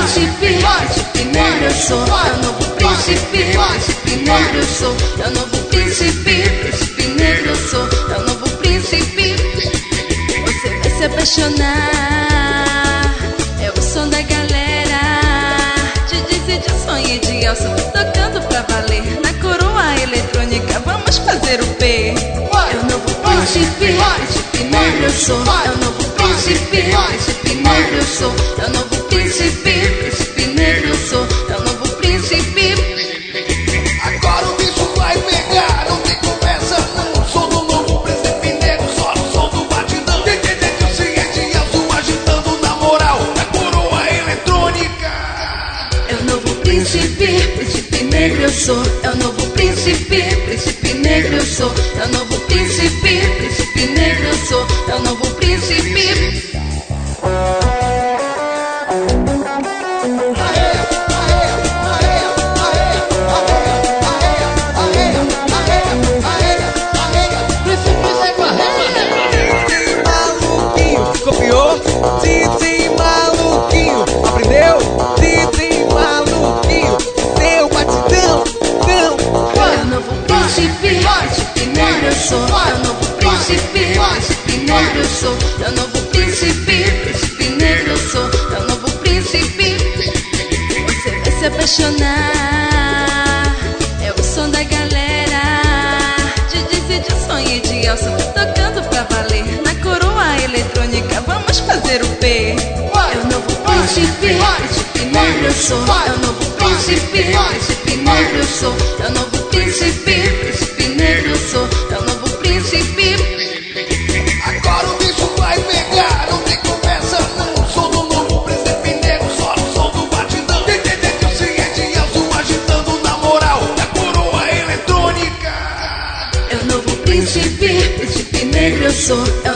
príncipe, príncipe negro eu sou. É o novo príncipe, príncipe negro eu sou. É o novo príncipe, príncipe negro eu sou. É o novo príncipe. Você vai se apaixonar. É o som da galera. De Dizzy, de sonho e de alça, tocando pra valer. Na coroa eletrônica, vamos fazer o P. É o novo príncipe, príncipe negro eu sou. É o novo príncipe, príncipe negro eu sou. É o novo príncipe, príncipe negro eu sou. É o novo príncipe. Agora o bicho vai pegar, não tem conversa não. Sou do novo príncipe negro, só no som do batidão. Tem de azul agitando na moral, na coroa eletrônica. É o novo príncipe, príncipe negro eu sou. É o novo príncipe, príncipe negro eu sou. É o novo príncipe, príncipe negro eu sou. É o novo príncipe. Copiou? Dizzy maluquinho, aprendeu? Dizzy maluquinho, seu batidão, não. É o novo príncipe, príncipe negro eu sou. É o novo príncipe, príncipe negro eu sou. É o novo príncipe, príncipe negro eu sou. É o novo príncipe. Você vai se apaixonar. É o som da galera. De Dizzy, de sonho e de alça, tocando pra valer. Na coroa eletrônica, vamos fazer o P. É o novo príncipe, príncipe negro eu sou. É o novo príncipe, príncipe negro eu sou. É o novo príncipe, príncipe negro eu sou. É o novo príncipe. Agora o bicho vai pegar, não tem conversa não. Sou do novo príncipe negro, só no som do batidão. Tem de azul agitando na moral, na coroa eletrônica. É o novo príncipe, príncipe negro eu sou. É